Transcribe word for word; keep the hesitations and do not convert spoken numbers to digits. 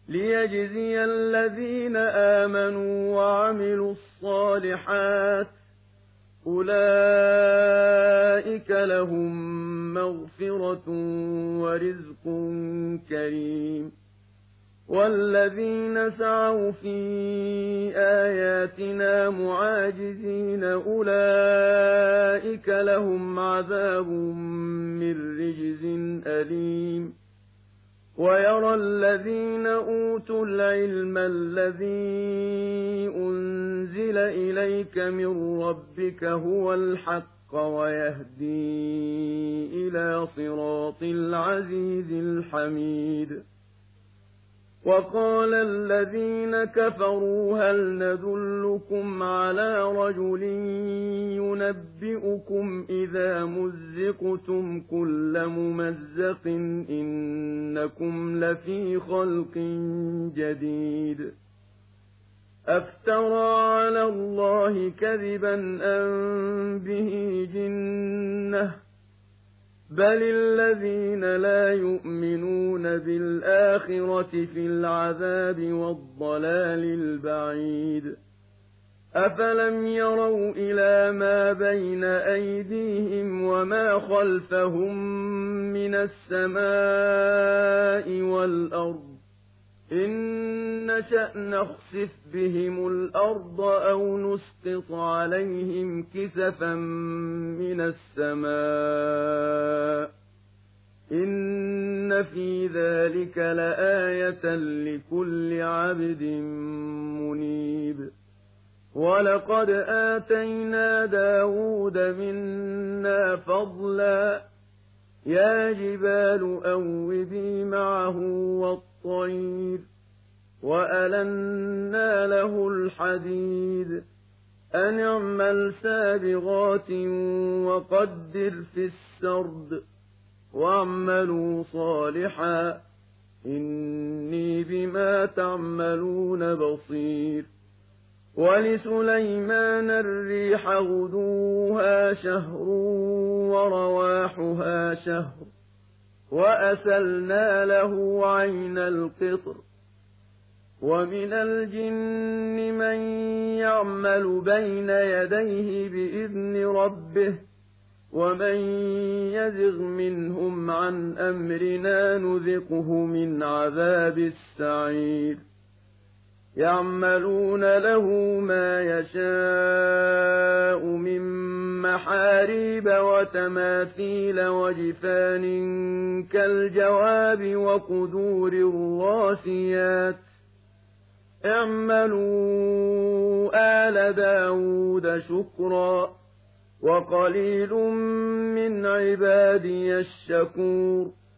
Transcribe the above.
ليجزي الذين آمنوا وعملوا الصالحات أولئك لهم مغفرة ورزق كريم والذين سعوا في آياتنا معاجزين أولئك لهم عذاب من رجز أليم ويرى الذين أوتوا العلم الذي أنزل إليك من ربك هو الحق ويهدي إلى صراط العزيز الحميد وقال الذين كفروا هل ندلكم على رجل ينبئكم إذا مزقتم كل ممزق إنكم لفي خلق جديد أفترى على الله كذبا أم به جنة بل الذين لا يؤمنون بالآخرة في العذاب والضلال البعيد أفلم يروا إلى ما بين أيديهم وما خلفهم من السماء والأرض إن نشأ نخسف بهم الأرض أو نسقط عليهم كسفا من السماء إن في ذلك لآية لكل عبد منيب ولقد آتينا داود منا فضلا يا جبال أوبي معه والطير وألنا له الحديد أن اعمل سابغات وقدر في السرد واعملوا صالحا إني بما تعملون بصير ولسليمان الريح غدوها شهر ورواحها شهر وأسلنا له عين القطر ومن الجن من يعمل بين يديه بإذن ربه ومن يزغ منهم عن أمرنا نذقه من عذاب السعير يعملون له ما يشاء من محاريب وتماثيل وجفان كالجواب وقدور الراسيات اعملوا آل داود شكرا وقليل من عبادي الشكور